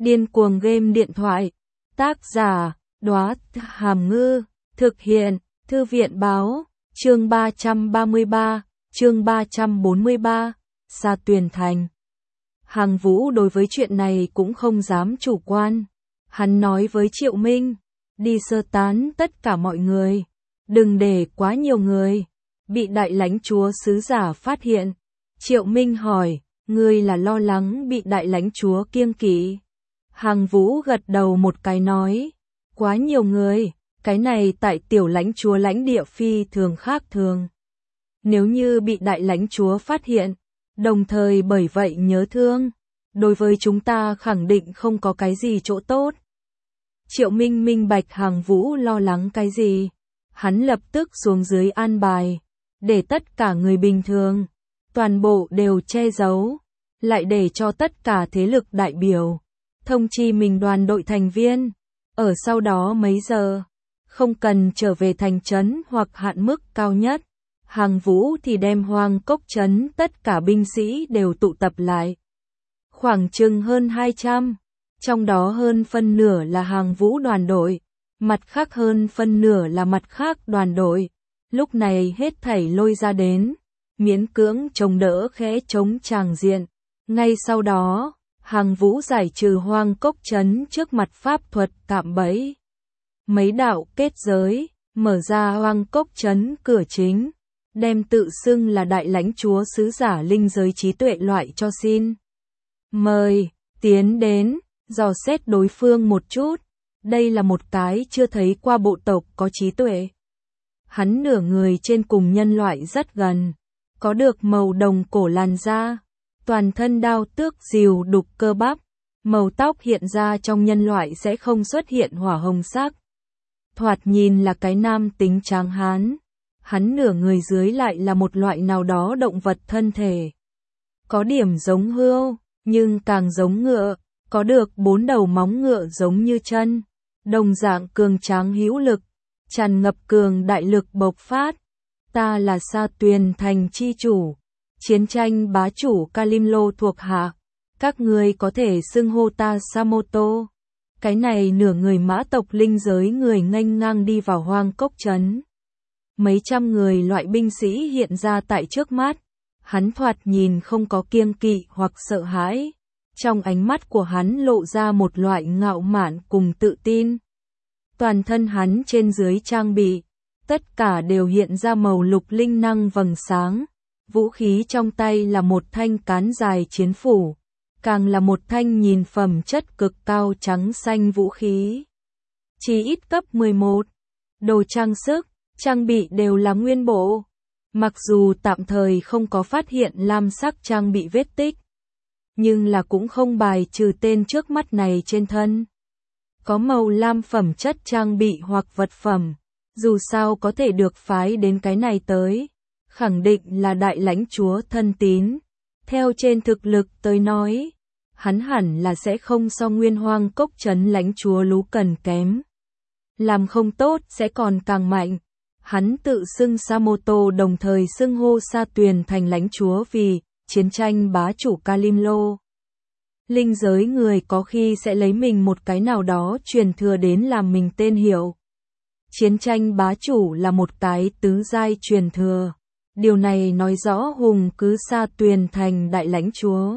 Điên cuồng game điện thoại. Tác giả, Đóa Hàm Ngư. Thực hiện, Thư viện báo. Chương 333, chương 343, Sa Tuyền Thành. Hằng Vũ đối với chuyện này cũng không dám chủ quan. Hắn nói với Triệu Minh, đi sơ tán tất cả mọi người, đừng để quá nhiều người bị đại lãnh chúa sứ giả phát hiện. Triệu Minh hỏi, ngươi là lo lắng bị đại lãnh chúa kiêng kỵ? Hằng Vũ gật đầu một cái nói, quá nhiều người, cái này tại tiểu lãnh chúa lãnh địa phi thường khác thường. Nếu như bị đại lãnh chúa phát hiện, đồng thời bởi vậy nhớ thương, đối với chúng ta khẳng định không có cái gì chỗ tốt. Triệu Minh minh bạch Hằng Vũ lo lắng cái gì. Hắn lập tức xuống dưới an bài, để tất cả người bình thường, toàn bộ đều che giấu, lại để cho tất cả thế lực đại biểu, thông chi mình đoàn đội thành viên, ở sau đó mấy giờ, không cần trở về thành trấn hoặc hạn mức cao nhất. Hằng Vũ thì đem Hoang Cốc trấn tất cả binh sĩ đều tụ tập lại. Khoảng chừng hơn 200, trong đó hơn phân nửa là Hằng Vũ đoàn đội, mặt khác hơn phân nửa là mặt khác đoàn đội. Lúc này hết thảy lôi ra đến, miễn cưỡng chống đỡ khẽ chống tràng diện. Ngay sau đó, Hằng Vũ giải trừ Hoang Cốc trấn trước mặt pháp thuật cạm bẫy. Mấy đạo kết giới, mở ra Hoang Cốc trấn cửa chính, đem tự xưng là đại lãnh chúa sứ giả linh giới trí tuệ loại cho xin. Mời, tiến đến, dò xét đối phương một chút. Đây là một cái chưa thấy qua bộ tộc có trí tuệ. Hắn nửa người trên cùng nhân loại rất gần, có được màu đồng cổ làn da, toàn thân đao tước rìu đục cơ bắp, màu tóc hiện ra trong nhân loại sẽ không xuất hiện hỏa hồng sắc. Thoạt nhìn là cái nam tính tráng hán, hắn nửa người dưới lại là một loại nào đó động vật thân thể. Có điểm giống hươu, nhưng càng giống ngựa, có được 4 đầu móng ngựa giống như chân, đồng dạng cường tráng hữu lực, tràn ngập cường đại lực bộc phát. Ta là Sa Tuyền Thành chi chủ, chiến tranh bá chủ Kalimlo thuộc hạ, các ngươi có thể xưng hô ta Samoto. Cái này nửa người mã tộc linh giới người nghênh ngang đi vào Hoang Cốc trấn. Mấy trăm người loại binh sĩ hiện ra tại trước mắt, hắn thoạt nhìn không có kiêng kỵ hoặc sợ hãi. Trong ánh mắt của hắn lộ ra một loại ngạo mạn cùng tự tin. Toàn thân hắn trên dưới trang bị, tất cả đều hiện ra màu lục linh năng vầng sáng. Vũ khí trong tay là một thanh cán dài chiến phủ, càng là một thanh nhìn phẩm chất cực cao trắng xanh vũ khí. Chỉ ít cấp 11, đồ trang sức, trang bị đều là nguyên bộ. Mặc dù tạm thời không có phát hiện lam sắc trang bị vết tích, nhưng là cũng không bài trừ tên trước mắt này trên thân. Có màu lam phẩm chất trang bị hoặc vật phẩm, dù sao có thể được phái đến cái này tới, khẳng định là đại lãnh chúa thân tín. Theo trên thực lực tới nói, hắn hẳn là sẽ không so nguyên Hoang Cốc trấn lãnh chúa Lú Cần kém. Làm không tốt sẽ còn càng mạnh. Hắn tự xưng Samoto đồng thời xưng hô Sa Tuyền Thành lãnh chúa vì chiến tranh bá chủ Kalimlo. Linh giới người có khi sẽ lấy mình một cái nào đó truyền thừa đến làm mình tên hiệu. Chiến tranh bá chủ là một cái tứ giai truyền thừa. Điều này nói rõ hùng cứ Sa Tuyền Thành đại lãnh chúa.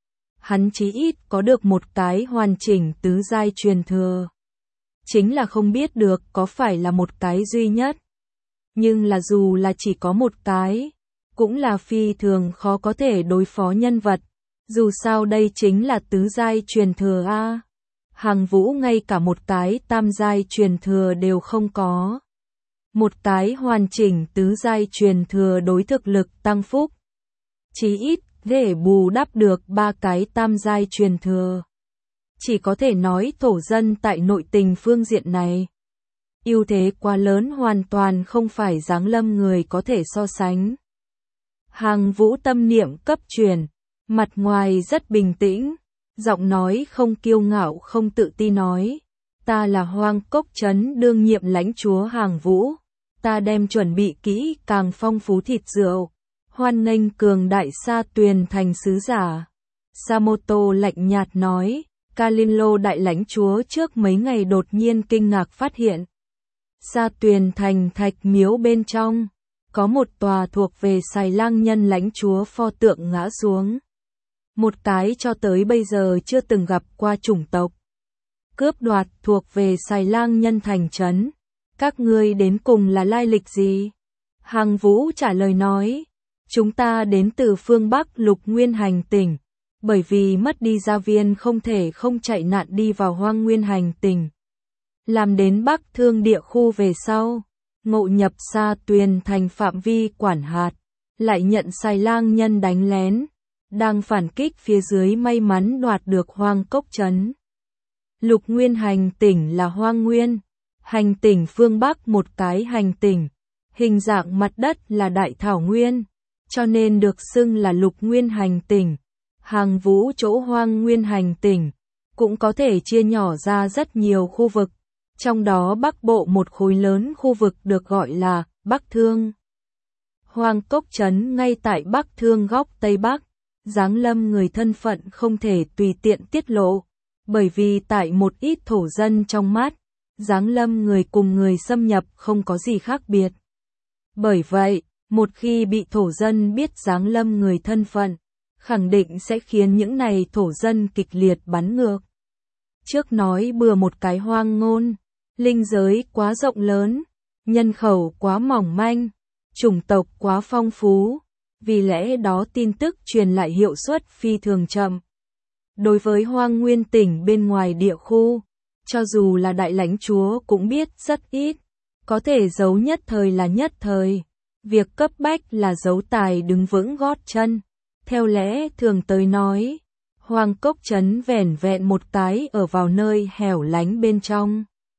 Hắn chí ít có được một cái hoàn chỉnh tứ giai truyền thừa. Chính là không biết được có phải là một cái duy nhất. Nhưng là dù là chỉ có một cái, cũng là phi thường khó có thể đối phó nhân vật. Dù sao đây chính là tứ giai truyền thừa a. Hằng Vũ ngay cả một cái tam giai truyền thừa đều không có. Một cái hoàn chỉnh tứ giai truyền thừa đối thực lực tăng phúc. Chí ít để bù đắp được 3 cái tam giai truyền thừa. Chỉ có thể nói thổ dân tại nội tình phương diện này. Ưu thế quá lớn hoàn toàn không phải giáng lâm người có thể so sánh. Hằng Vũ tâm niệm cấp truyền, mặt ngoài rất bình tĩnh, giọng nói không kiêu ngạo không tự ti nói. Ta là Hoang Cốc trấn đương nhiệm lãnh chúa Hằng Vũ. Ta đem chuẩn bị kỹ càng phong phú thịt rượu. Hoan nghênh cường đại Sa Tuyền Thành sứ giả. Samoto lạnh nhạt nói, Kalimlo đại lãnh chúa trước mấy ngày đột nhiên kinh ngạc phát hiện. Sa Tuyền thành thạch miếu bên trong, có một tòa thuộc về Xài Lang Nhân lãnh chúa pho tượng ngã xuống. Một cái cho tới bây giờ chưa từng gặp qua chủng tộc. Cướp đoạt thuộc về Xài Lang Nhân thành trấn. Các ngươi đến cùng là lai lịch gì? Hằng Vũ trả lời nói. Chúng ta đến từ phương Bắc Lục Nguyên Hành tỉnh. Bởi vì mất đi gia viên không thể không chạy nạn đi vào Hoang Nguyên Hành tỉnh. Làm đến Bắc Thương địa khu về sau. Ngộ nhập Sa Tuyền thành phạm vi quản hạt. Lại nhận Xài Lang Nhân đánh lén. Đang phản kích phía dưới may mắn đoạt được Hoang Cốc trấn. Lục Nguyên Hành tỉnh là Hoang Nguyên. Hành tỉnh phương Bắc một cái hành tỉnh. Hình dạng mặt đất là đại thảo nguyên. Cho nên được xưng là Lục Nguyên Hành tỉnh. Hàng Vũ chỗ Hoang Nguyên Hành tỉnh. Cũng có thể chia nhỏ ra rất nhiều khu vực. Trong đó Bắc Bộ một khối lớn khu vực được gọi là Bắc Thương. Hoang Cốc trấn ngay tại Bắc Thương góc Tây Bắc. Giáng lâm người thân phận không thể tùy tiện tiết lộ. Bởi vì tại một ít thổ dân trong mắt, giáng lâm người cùng người xâm nhập không có gì khác biệt. Bởi vậy, một khi bị thổ dân biết giáng lâm người thân phận, khẳng định sẽ khiến những này thổ dân kịch liệt bắn ngược. Trước nói bừa một cái hoang ngôn, linh giới quá rộng lớn, nhân khẩu quá mỏng manh, chủng tộc quá phong phú, vì lẽ đó tin tức truyền lại hiệu suất phi thường chậm. Đối với Hoang Nguyên tỉnh bên ngoài địa khu, cho dù là đại lãnh chúa cũng biết rất ít, có thể giấu nhất thời là nhất thời. Việc cấp bách là giấu tài đứng vững gót chân. Theo lẽ thường tới nói, Hoang Cốc trấn vẻn vẹn một cái ở vào nơi hẻo lánh bên trong.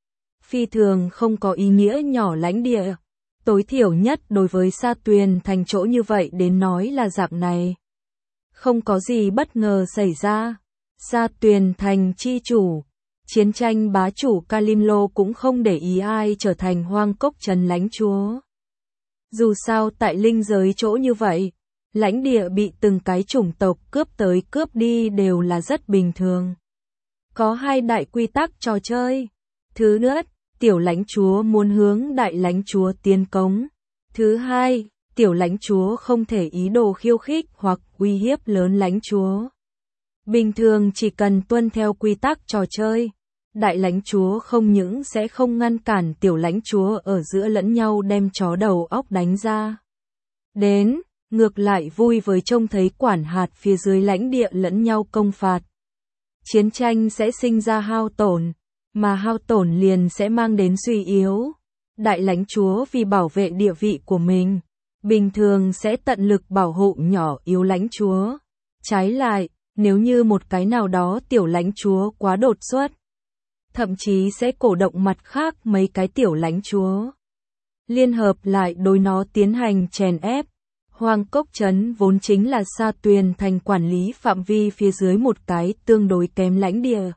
Phi thường không có ý nghĩa nhỏ lãnh địa. Tối thiểu nhất đối với Sa Tuyền thành chỗ như vậy đến nói là dạng này. Không có gì bất ngờ xảy ra. Sa Tuyền thành chi chủ, chiến tranh bá chủ Kalimlo cũng không để ý ai trở thành Hoang Cốc trấn lãnh chúa. Dù sao tại linh giới chỗ như vậy, lãnh địa bị từng cái chủng tộc cướp tới cướp đi đều là rất bình thường. Có hai đại quy tắc trò chơi. Thứ nhất, tiểu lãnh chúa muốn hướng đại lãnh chúa tiến công. Thứ hai, tiểu lãnh chúa không thể ý đồ khiêu khích hoặc uy hiếp lớn lãnh chúa. Bình thường chỉ cần tuân theo quy tắc trò chơi, đại lãnh chúa không những sẽ không ngăn cản tiểu lãnh chúa ở giữa lẫn nhau đem chó đầu óc đánh ra. Đến, ngược lại vui với trông thấy quản hạt phía dưới lãnh địa lẫn nhau công phạt. Chiến tranh sẽ sinh ra hao tổn, mà hao tổn liền sẽ mang đến suy yếu. Đại lãnh chúa vì bảo vệ địa vị của mình, bình thường sẽ tận lực bảo hộ nhỏ yếu lãnh chúa. Trái lại, nếu như một cái nào đó tiểu lãnh chúa quá đột xuất, thậm chí sẽ cổ động mặt khác mấy cái tiểu lãnh chúa, liên hợp lại đối nó tiến hành chèn ép. Hoang Cốc trấn vốn chính là Sa Tuyền thành quản lý phạm vi phía dưới một cái tương đối kém lãnh địa.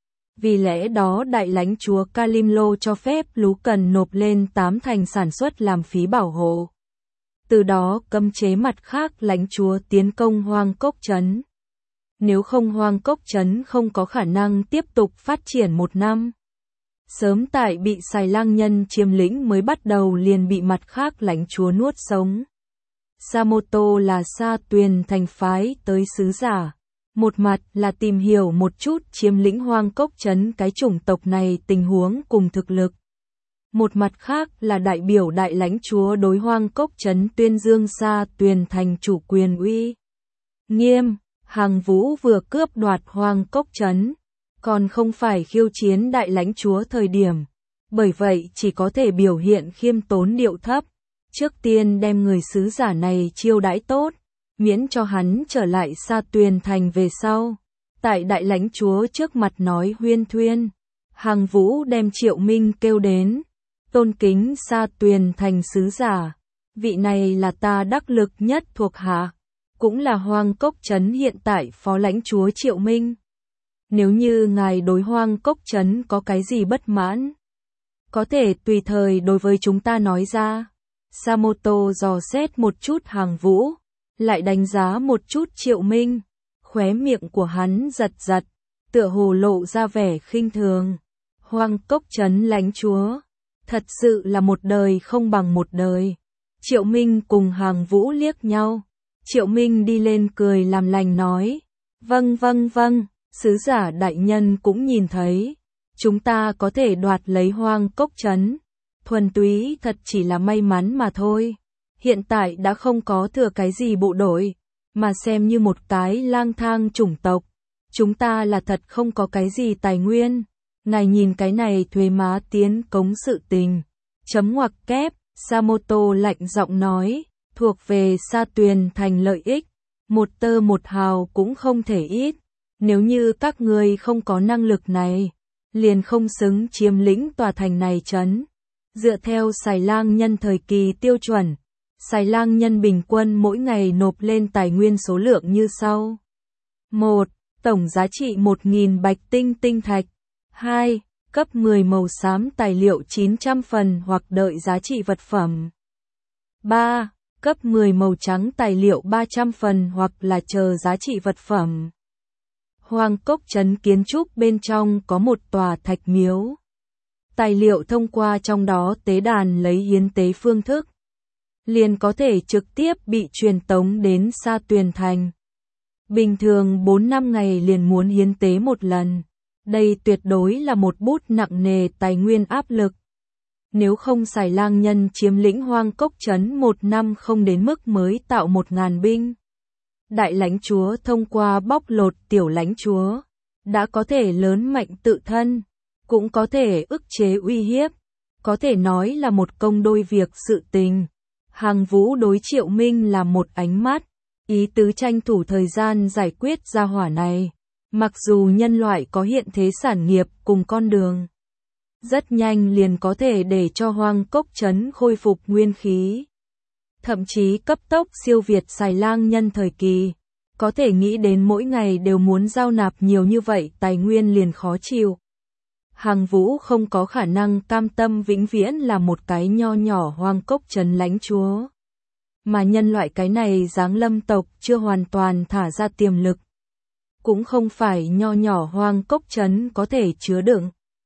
Vì lẽ đó đại lãnh chúa Kalimlo cho phép Lú Cần nộp lên 8 thành sản xuất làm phí bảo hộ. Từ đó cấm chế mặt khác lãnh chúa tiến công Hoang Cốc trấn. Nếu không Hoang Cốc trấn không có khả năng tiếp tục phát triển một năm. Sớm tại bị Xài Lang Nhân chiếm lĩnh mới bắt đầu liền bị mặt khác lãnh chúa nuốt sống. Samoto là Sa Tuyền thành phái tới sứ giả. Một mặt là tìm hiểu một chút chiếm lĩnh Hoang Cốc trấn cái chủng tộc này tình huống cùng thực lực. Một mặt khác là đại biểu đại lãnh chúa đối Hoang Cốc trấn tuyên dương Sa Tuyền thành chủ quyền uy nghiêm. Hàng Vũ vừa cướp đoạt Hoang Cốc trấn, còn không phải khiêu chiến đại lãnh chúa thời điểm. Bởi vậy chỉ có thể biểu hiện khiêm tốn điệu thấp. Trước tiên đem người sứ giả này chiêu đãi tốt, miễn cho hắn trở lại Sa Tuyền thành về sau. Tại đại lãnh chúa trước mặt nói huyên thuyên, Hàng Vũ đem Triệu Minh kêu đến, tôn kính Sa Tuyền thành sứ giả. Vị này là ta đắc lực nhất thuộc hạ, cũng là Hoang Cốc trấn hiện tại phó lãnh chúa Triệu Minh. Nếu như ngài đối Hoang Cốc trấn có cái gì bất mãn, có thể tùy thời đối với chúng ta nói ra. Samoto dò xét một chút Hàng Vũ, lại đánh giá một chút Triệu Minh, khóe miệng của hắn giật giật, tựa hồ lộ ra vẻ khinh thường. Hoang Cốc Trấn lãnh chúa, thật sự là một đời không bằng một đời. Triệu Minh cùng Hàng Vũ liếc nhau. Triệu Minh đi lên cười làm lành nói, vâng, sứ giả đại nhân cũng nhìn thấy, chúng ta có thể đoạt lấy Hoang Cốc Trấn, thuần túy thật chỉ là may mắn mà thôi. Hiện tại đã không có thừa cái gì bộ đội, mà xem như một cái lang thang chủng tộc, chúng ta là thật không có cái gì tài nguyên. Ngài nhìn cái này thuế má tiến cống sự tình. Chấm ngoặc kép, Samoto lạnh giọng nói, thuộc về Sa Tuyền Thành lợi ích, một tơ một hào cũng không thể ít. Nếu như các ngươi không có năng lực này, liền không xứng chiếm lĩnh tòa thành này trấn. Dựa theo Xài Lang Nhân thời kỳ tiêu chuẩn, Xài Lang Nhân bình quân mỗi ngày nộp lên tài nguyên số lượng như sau. 1. Tổng giá trị 1.000 bạch tinh tinh thạch. 2. Cấp 10 màu xám tài liệu 900 phần hoặc đợi giá trị vật phẩm. 3. Cấp 10 màu trắng tài liệu 300 phần hoặc là chờ giá trị vật phẩm. Hoang Cốc Trấn kiến trúc bên trong có một tòa thạch miếu. Tài liệu thông qua trong đó tế đàn lấy hiến tế phương thức, liền có thể trực tiếp bị truyền tống đến Sa Tuyền Thành. Bình thường 4-5 ngày liền muốn hiến tế một lần. Đây tuyệt đối là một bút nặng nề tài nguyên áp lực. Nếu không Xài Lang Nhân chiếm lĩnh Hoang Cốc Trấn 1 năm không đến mức mới tạo 1.000 binh. Đại lãnh chúa thông qua bóc lột tiểu lãnh chúa, đã có thể lớn mạnh tự thân, cũng có thể ức chế uy hiếp, có thể nói là một công đôi việc sự tình. Hàng Vũ đối Triệu Minh là một ánh mắt, ý tứ tranh thủ thời gian giải quyết gia hỏa này. Mặc dù nhân loại có hiện thế sản nghiệp cùng con đường, rất nhanh liền có thể để cho Hoang Cốc Trấn khôi phục nguyên khí. Thậm chí cấp tốc siêu việt Xài Lang Nhân thời kỳ, có thể nghĩ đến mỗi ngày đều muốn giao nạp nhiều như vậy tài nguyên liền khó chịu. Hàng Vũ không có khả năng cam tâm vĩnh viễn là một cái nho nhỏ Hoang Cốc Trấn lãnh chúa. Mà nhân loại cái này giáng lâm tộc chưa hoàn toàn thả ra tiềm lực. Cũng không phải nho nhỏ Hoang Cốc Trấn có thể chứa đựng.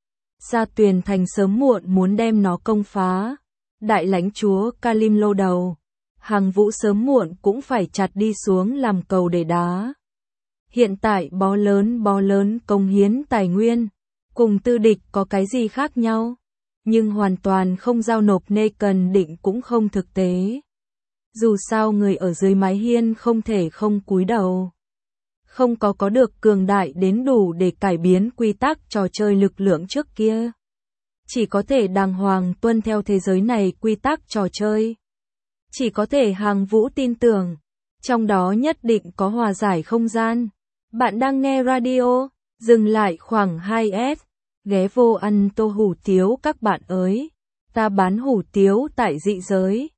Sa Tuyền Thành sớm muộn muốn đem nó công phá. Đại lãnh chúa Kalim lô đầu, Hàng Vũ sớm muộn cũng phải chặt đi xuống làm cầu để đá. Hiện tại bó lớn công hiến tài nguyên, cùng tư địch có cái gì khác nhau, nhưng hoàn toàn không giao nộp nê cần định cũng không thực tế. Dù sao người ở dưới mái hiên không thể không cúi đầu. Không có được cường đại đến đủ để cải biến quy tắc trò chơi lực lượng trước kia. Chỉ có thể đàng hoàng tuân theo thế giới này quy tắc trò chơi. Chỉ có thể Hàng Vũ tin tưởng, trong đó nhất định có hòa giải không gian. Bạn đang nghe radio, dừng lại khoảng 2S, ghé vô ăn tô hủ tiếu các bạn ơi. Ta bán hủ tiếu tại dị giới.